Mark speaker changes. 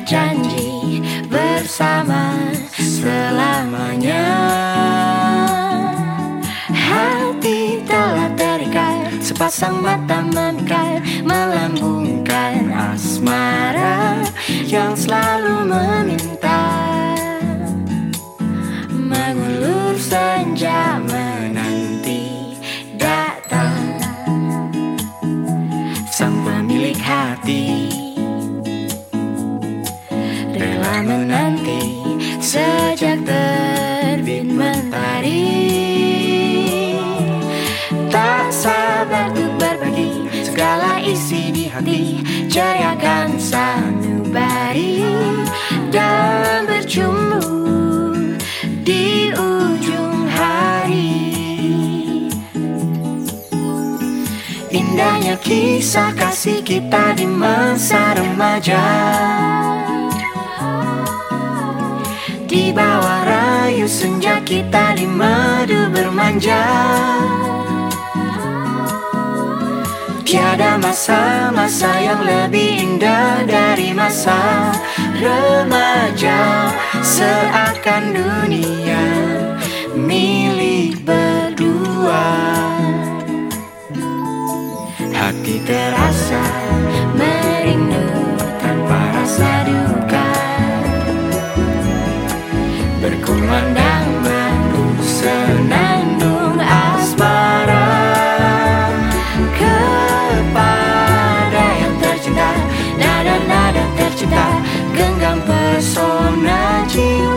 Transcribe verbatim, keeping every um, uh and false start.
Speaker 1: berjanji bersama selamanya. Hati telah terikat, sepasang mata memikat, melambungkan asmara yang selalu meminta. Mengulur senja menanti datang sang pemilik hati, rela menanti sejak terbit mentari. Tak sabar untuk berbagi segala isi di hati, ceriakan sanubari dan berjumpa di ujung hari. Indahnya kisah kasih kita di masa remaja, di bawah rayu senja kita di madu bermanja. Tiada masa-masa yang lebih indah dari masa remaja. Seakan dunia milik berdua, hati terasa merindu tanpa rasa duka, berkumandang madu senandung asmara kepada yang tercinta. Nada-nada tercipta, genggam pesona jiwa.